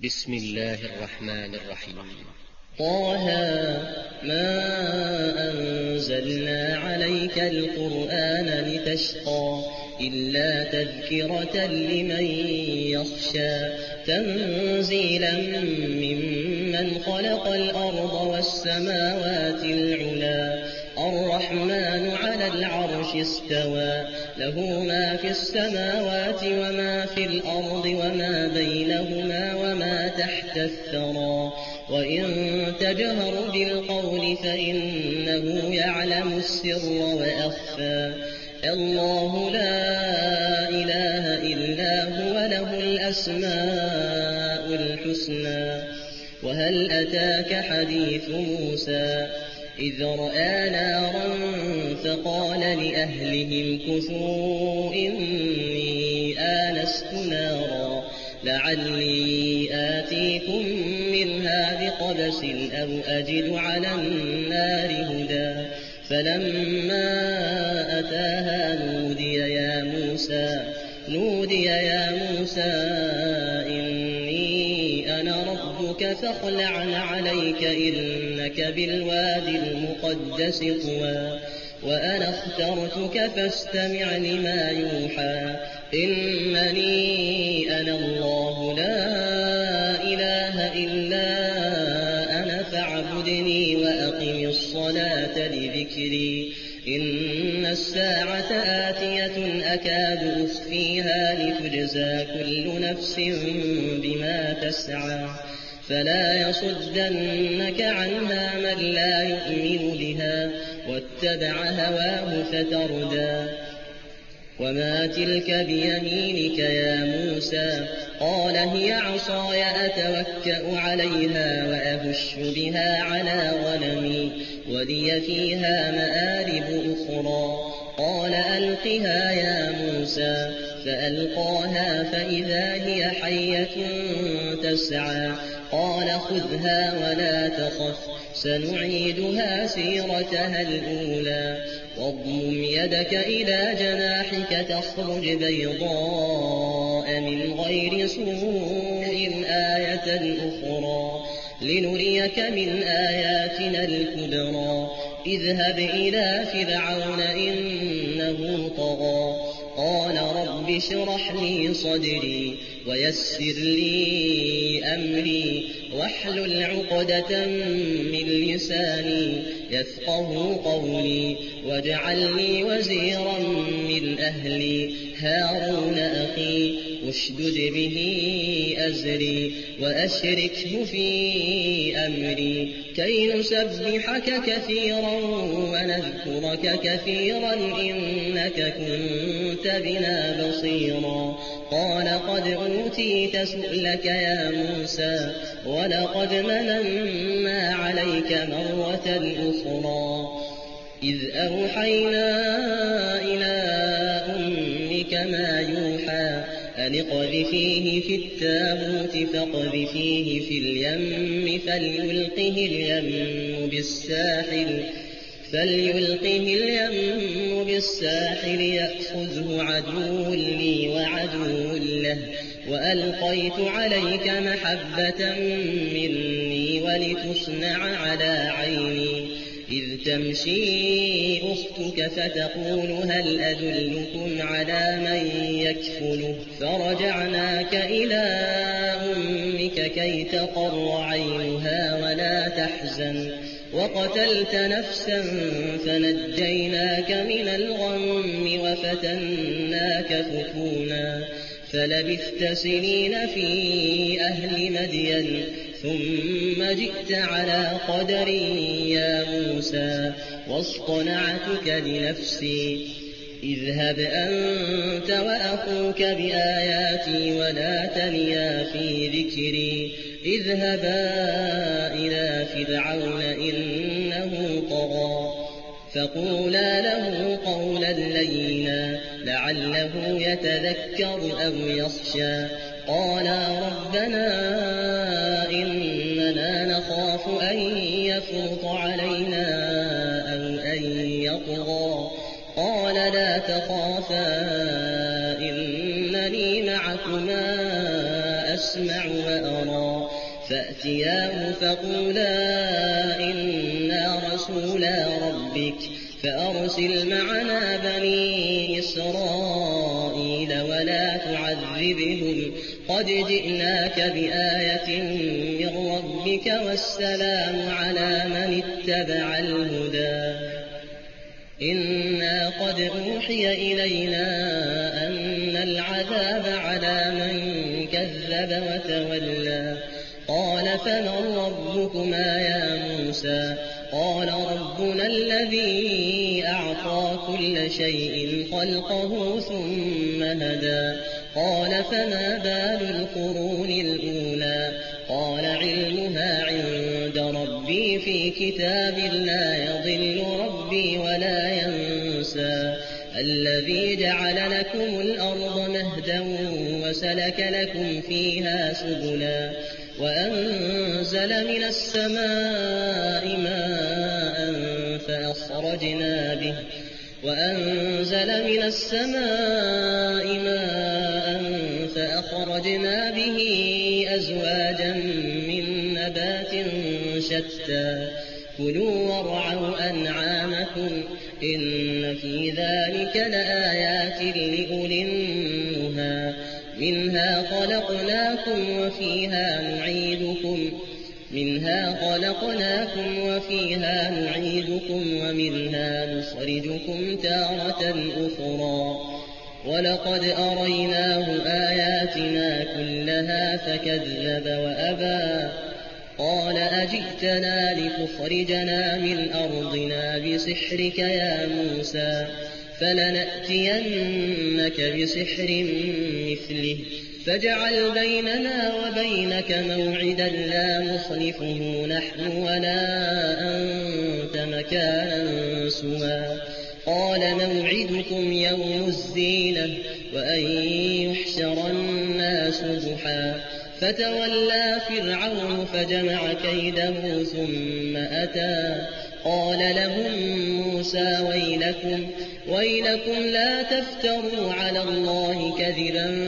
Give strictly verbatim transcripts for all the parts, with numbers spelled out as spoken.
بسم الله الرحمن الرحيم. طه ما أنزلنا عليك القرآن لتشقى إلا تذكرة لمن يخشى تنزيلا ممن خلق الأرض والسماوات العلى الرحمن على العرش استوى له ما في السماوات وما في الأرض وما بينهما وما تحت الثرى وإن تجهر بالقول فإنه يعلم السر وأخفى الله لا إله إلا هو له الأسماء الحسنى. وهل أتاك حديث موسى إذ رأى نارا فقال لأهلهم كثوا إني آنست نارا لعلي آتيكم منها بقبس أو أجد على النار هدى فلما أتاها نودي يا موسى نودي يا موسى إني أنا ربك فاخلع عليك إنك بالوادي المقدس طوى وأنا اخترتك فاستمع لما يوحى إنني أنا الله لا إله إلا أنا فاعبدني وأقم الصلاة لذكري إن الساعة آتية أكاد أخفيها لتجزى كل نفس بما تسعى فلا يصدنك عنها من لا يؤمن بها واتبع هواه فتردى. وما تلك بيمينك يا موسى قال هي عصاي أتوكأ عليها وأهش بها على غنمي ولي فيها مآرب أخرى قال ألقها يا موسى فألقاها فإذا هي حية تسعى قال خذها ولا تخف سنعيدها سيرتها الأولى واضمم يدك إلى جناحك تخرج بيضاء من غير سوء آية أخرى لنريك من آياتنا الكبرى اذهب إلى فرعون إنه طغى قال رب اشرح لي صدري ويسر لي أمري واحلل عقدة من لساني يفقه قولي واجعل لي وزيرا من أهلي هارون أخي اشدد به أزري وأشركه في أمري كي نسبحك كثيرا ونذكرك كثيرا إنك كنت بنا بصيرا قال قد أوتيت سؤلك يا موسى ولقد مننا عليك مرة أخرى إذ أوحينا إلى أمك ما يوحى أن اقذفيه في التابوت فاقذفيه في اليم فليلقه اليم بالساحل فليلقه اليم بالساحل يأخذه عدو لي وعدو له وألقيت عليك محبة مني ولتصنع على عيني إذ تمشي أختك فتقول هل أدلكم على من يكفله فرجعناك إلى أمك كي تقر عينها ولا تحزن وقتلت نفسا فنجيناك من الغم وفتناك فتونا فلبثت سنين في أهل مدين ثم جئت على قدر يا موسى واصطنعتك لنفسي اذهب أنت وأخوك بآياتي ولا تنيا في ذكري اذهبا إلى فرعون إنه طغى فقولا له قولا لينا لعله يتذكر أو يخشى قالا ربنا إننا نخاف أن يفرط علينا أو أن يطغى قال لا تخافا إنني معكما أسمع وأرى فأتياه فقولا إنا رسولا ربك فأرسل معنا بني إسرائيل ولا تعذبهم قد جئناك بآية من ربك والسلام على من اتبع الهدى إنا قد أوحي إلينا أن العذاب على من كذب وتولى قال فمن ربكما يا موسى قال ربنا الذي أعطى كل شيء خلقه ثم هدى قال فما بال القرون الأولى قال علمها عند ربي في كتاب لا يضل ربي ولا ينسى الذي جعل لكم الأرض مهدا وسلك لكم فيها سبلا وأنزل من السماء ماء فأخرجنا به وأنزل من السماء ماء فأخرجنا به أزواجا من نبات شتى كلوا وارعوا أنعامكم إن في ذلك لآيات لأولي النهى منها خلقناكم وفيها نعيدكم منها خلقناكم وفيها نعيدكم ومنها نخرجكم تارة أخرى ولقد أريناه آياتنا كلها فكذب وأبى قال أجئتنا لتخرجنا من أرضنا بسحرك يا موسى فلنأتينك بسحر مثله فاجعل بيننا وبينك موعدا لا نخلفه نحن ولا أنت مكانا سوى قال موعدكم يوم الزينة وأن يحشر الناس ضحى فتولى فرعون فجمع كيده ثم أتى قال لهم موسى ويلكم ويلكم لا تفتروا على الله كذبا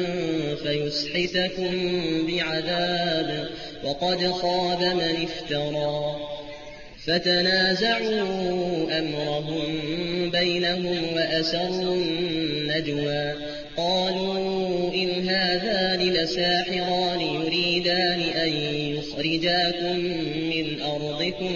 فيسحتكم بعذاب وقد خاب من افترى فتنازعوا أمرهم بينهم وأسروا النجوى قالوا إن هذان لساحران يريدان أن يخرجاكم من أرضكم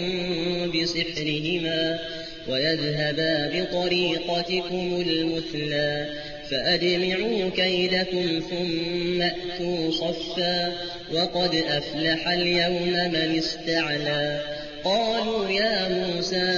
بسحرهما ويذهبا بطريقتكم المثلى فأجمعوا كيدكم ثم أتوا صفا وقد أفلح اليوم من استعلى قالوا يا موسى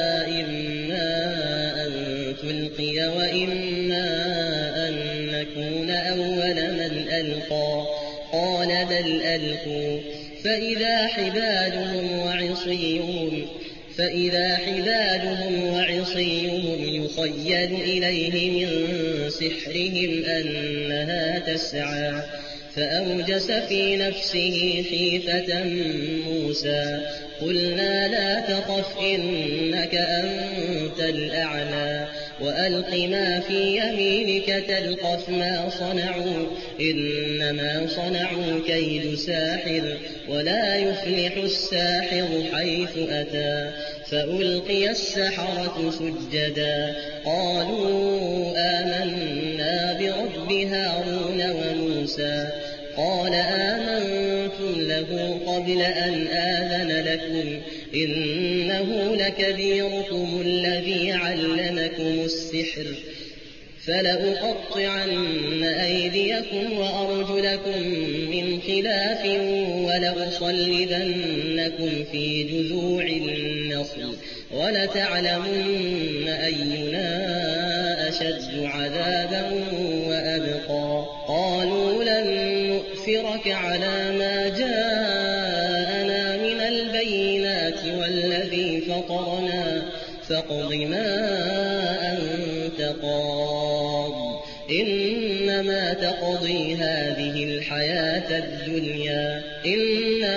إما أن تلقي وإما أن نكون أول من ألقى قال بل ألقوا فإذا حبالهم وعصيهم فإذا حبالهم وعصيهم يخيل إليه من سحرهم أنها تسعى فأوجس في نفسه خيفة موسى قلنا لا تخف إنك أنت الأعلى وألق ما في يمينك تلقف ما صنعوا إنما صنعوا كيد ساحر ولا يفلح الساحر حيث أتى فألقي السحرة سجدا قالوا آمنا برب هارون وموسى قال آمنتم له قبل أن آذن لكم إنه لكبيركم الذي علمكم السحر فلأقطعن أيديكم وأرجلكم من خلاف ولأصلبنكم في جذوع النخل ولتعلمن أينا أشد عذابا وأبقى قالوا لن نؤثرك على ما جاءنا من البينات والذي فطرنا فاقض ما أنت قاض إنما تقضي هذه الحياة الدنيا إنا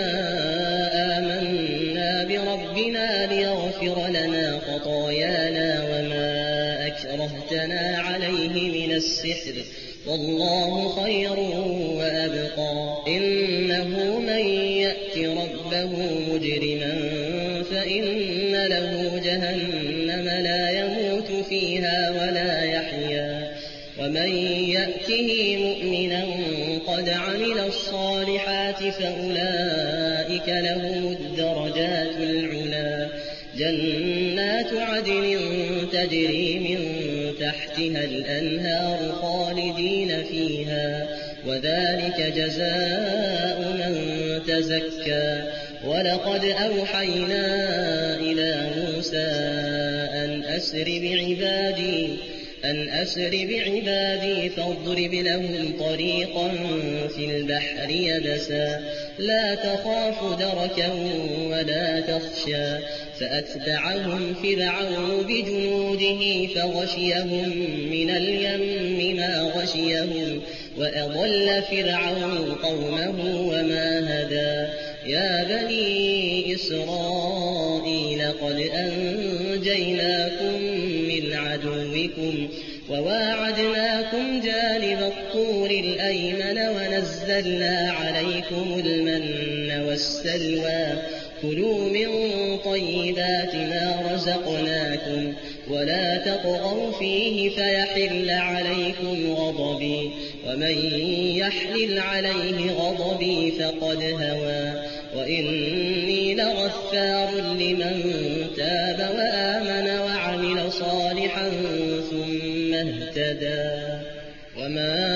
آمنا بربنا ليغفر لنا خطايانا وما أكرهتنا عليه من السحر والله خير وأبقى إنه من يأت ربه مجرما فإن له جهنم لا يموت فيها ولا يحيا ومن يأته مؤمنا قد عمل الصالحات فأولئك لهم الدرجات العلى جنات عدن تجري من تحتها الأنهار خالدين فيها وذلك جزاء من تزكى ولقد أوحينا إلى موسى أن أسر بعبادي أن أسر بعبادي فاضرب لهم طريقا في البحر يبسا لا تخاف دركا ولا تخشى فأتبعهم فرعون بجنوده فغشيهم من اليم ما غشيهم وأضل فرعون قومه وما هدى يا بني إسرائيل قد أنجيناكم من عدوكم وواعدناكم جانب الطور الأيمن ونزلنا عليكم المن والسلوى كلوا من طيبات ما رزقناكم ولا تطغوا فيه فيحل عليكم غضبي ومن يحلل عليه غضبي فقد هوى وإني لغفار لمن تاب وآمن وعمل صالحا ثم اهتدى وما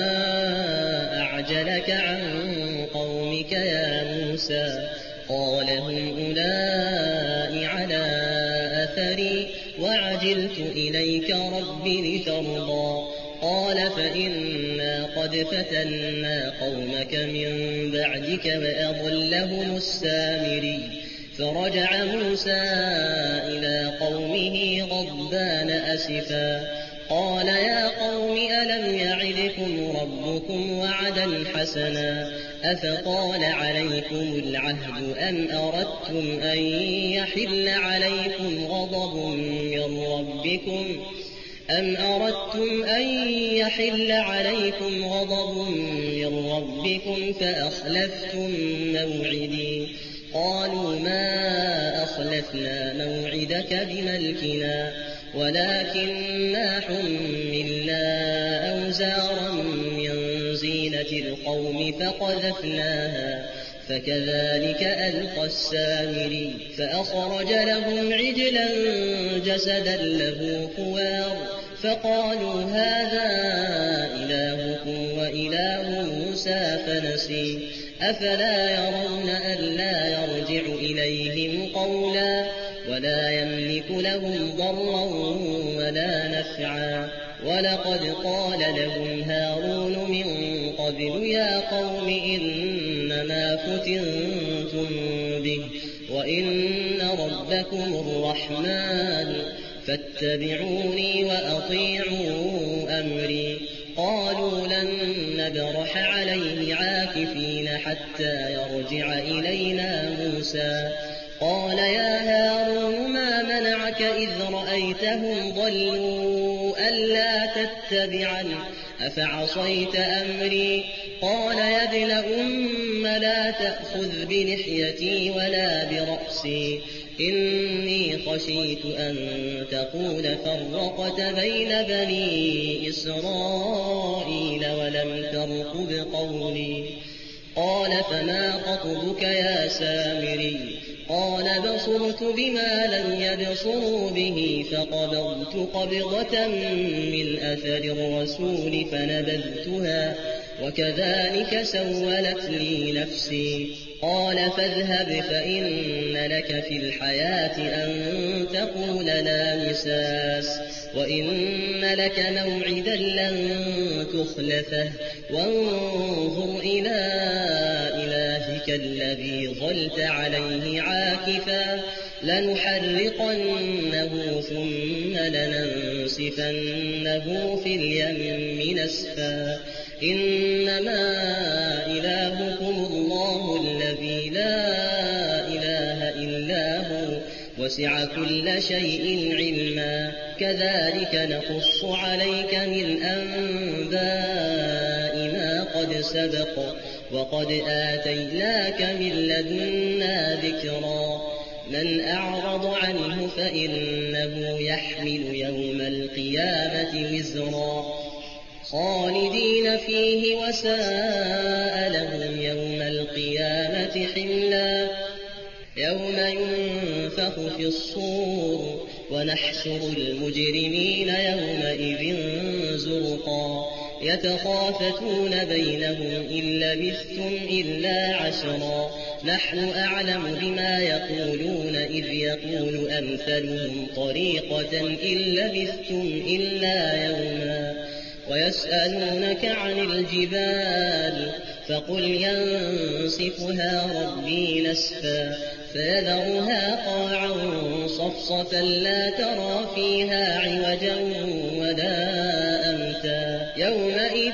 أعجلك عن قومك يا موسى قال هم أولئك على أثري وعجلت إليك رب لترضى قال فإنا قد فتنا قومك من بعدك وأضلهم السامري فرجع موسى إلى قومه غضبان أسفا قال يا قوم ألم يعدكم ربكم وعدا حسنا أفطال عليكم العهد أم أردتم أن يحل عليكم غضب من ربكم أم أردتم أن يحل عليكم غضب من ربكم فأخلفتم موعدي قالوا ما أخلفنا موعدك بملكنا ولكننا حملنا أوزارا من زينة القوم فقذفناها فكذلك ألقى السامري فأخرج لهم عجلا جسدا له خوار فقالوا هذا إلهكم وإله موسى فنسي أفلا يرون ألا يرجع إليهم قولا ولا يملك لهم ضرا ولا نفعا ولقد قال لهم هارون من قبل يا قوم إنما فتنتم به وإن ربكم الرحمن فاتبعوني وأطيعوا أمري قالوا لن نبرح عليه عاكفين حتى يرجع إلينا موسى قال يا هارون ما منعك إذ رأيتهم ضلوا ألا تتبعن أفعصيت أمري قال يا ابن أم لا تأخذ بلحيتي ولا برأسي إني خشيت أن تقول فرقت بين بني إسرائيل ولم ترقب قولي قال فما خطبك يا سامري قال بصرت بما لم يبصروا به فقبضت قبضة من أثر الرسول فنبذتها وكذلك سولت لي نفسي قال فاذهب فإن لك في الحياة أن تقول لا مساس وإن لك موعدا لن تخلفه وانظر إلى إلهك الذي ظلت عليه عاكفا لنحرقنه ثم لننسفنه في اليم نسفا إنما إلهكم الله الذي لا إله إلا هو وسع كل شيء علما كذلك نقص عليك من أنباء ما قد سبق وقد آتيناك من لدنا ذكرا من أعرض عنه فإنه يحمل يوم القيامة وزرا خالدين فيه وساء لهم يوم القيامة حملا يوم ينفخ في الصور ونحشر المجرمين يومئذ زرقا يتخافتون بينهم إن لبثتم إلا عشرا نحن أعلم بما يقولون إذ يقول أمثلهم طريقة إن لبثتم إلا يوما ويسألونك عن الجبال فقل ينسفها ربي نسفا فيذرها قاعا صفصفا لا ترى فيها عوجا ولا أمتا يومئذ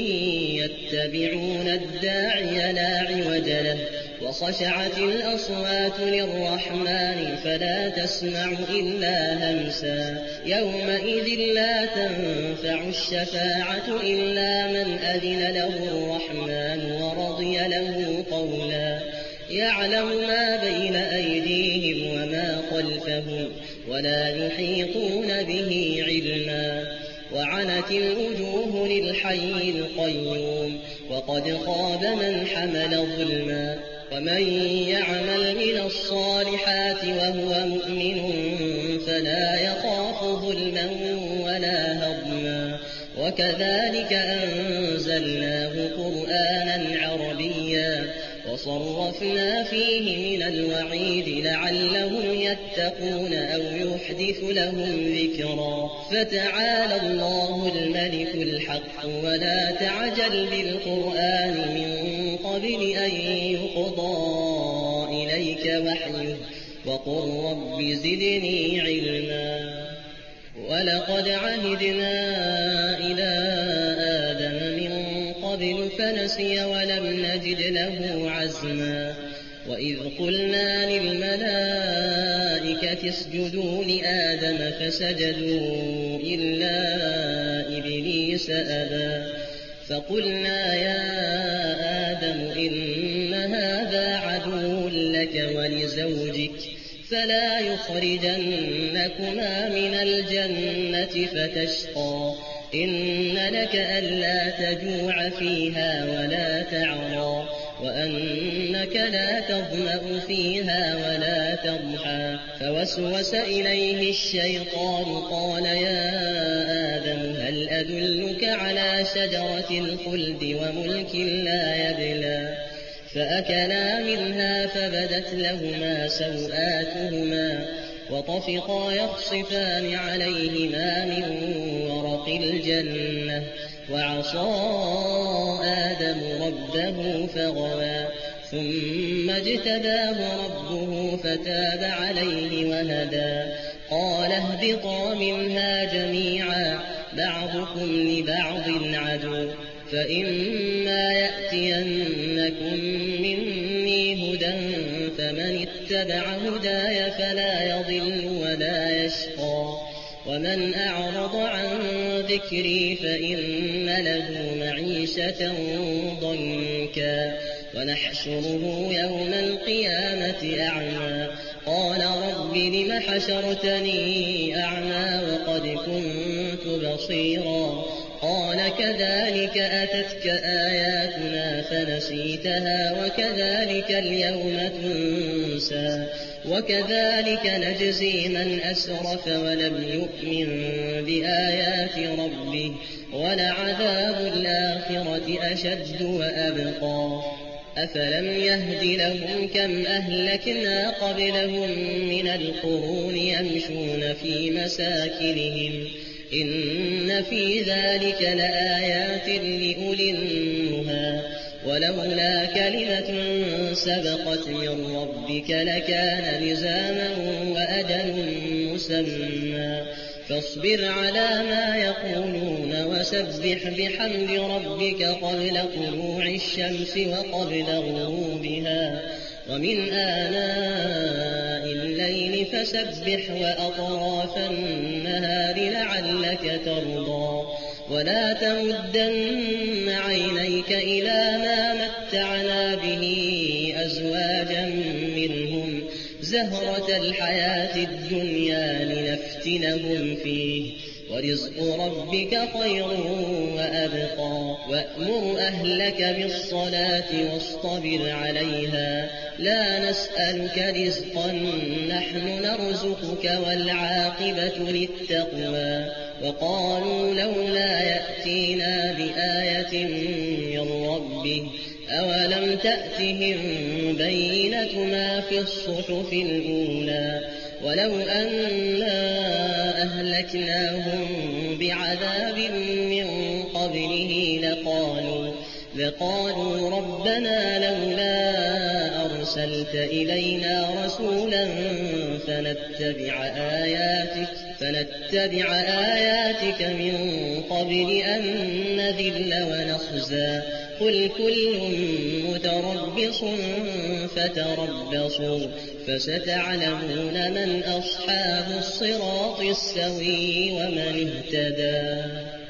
يتبعون الداعي لا عوج له وخشعت الأصوات للرحمن فلا تسمع إلا همسا يومئذ لا تنفع الشفاعة إلا من أذن له الرحمن ورضي له قولا يعلم ما بين أيديهم وما خلفهم ولا يحيطون به علما وعنت الوجوه للحي القيوم وقد خاب من حمل ظلما ومن يعمل من الصالحات وهو مؤمن فلا يخاف ظلما ولا هضما وكذلك أنزلناه قرآنا عربيا وصرفنا فيه من الوعيد لعلهم يتقون أو يحدث لهم ذكرا فتعالى الله الملك الحق ولا تعجل بالقرآن من قبل أن يقضى إليك وحيه وقل رب زدني علما ولقد عهدنا إلى آدم من قبل فنسي ولم نجد له عزما وإذ قلنا للملائكة اسجدوا لآدم فسجدوا إلا إبليس أبى فقلنا يا آدم إن هذا عدو لك ولزوجك فلا يخرجنكما من الجنة فتشقى إن لك ألا تجوع فيها ولا تعرى وأنك لا تظمأ فيها ولا تضحى فوسوس إليه الشيطان قال يا آدم هل أدلك على شجرة الخلد وملك لا يبلى فأكلا منها فبدت لهما سوآتهما وطفقا يخصفان عليهما من ورق الجنة وعصى آدم ربه فغوى ثم اجتباه ربه فتاب عليه وهدى قال اهبطا منها جميعا بعضكم لبعض عدو فإما يأتينكم مني هدى فمن اتبع هداي فلا يضل ولا يشقى ومن أعرض عن ذكري فإن له معيشة ضنكا ونحشره يوم القيامة أعمى قال رب لم حشرتني أعمى وقد كنت بصيرا قال كذلك أتتك آياتنا فنسيتها وكذلك اليوم تنسى وكذلك نجزي من أسرف ولم يؤمن بآيات ربه ولعذاب الآخرة أشد وأبقى أفلم يهد لهم كم أهلكنا قبلهم من القرون يمشون في مساكنهم إن في ذلك لآيات لأولي النهى ولولا كلمة سبقت من ربك لكان لزاما وأجل مسمى فاصبر على ما يقولون وسبح بحمد ربك قبل طلوع الشمس وقبل غروبها ومن آناء الليل فسبح وأطراف النهار لعلك ترضى ولا تمدن عينيك إلى ما متعنا به أزواجا منهم زهرة الحياة الدنيا لنفتنهم فيه ورزق ربك خير وأبقى وأمر أهلك بالصلاة واصطبر عليها لا نسألك رزقا نحن نرزقك والعاقبة للتقوى وقالوا لولا يأتينا بآية من ربه أولم تأتهم بينة ما في الصحف الأولى ولو أنا أهلكناهم بعذاب من قبله لقالوا لقالوا ربنا لولا أرسلت إلينا رسولا فنتبع آياتك فنتبع آياتك من قبل أن نذل ونخزى قل كل متربص فتربصوا فستعلمون من أصحاب الصراط السوي ومن اهتدى.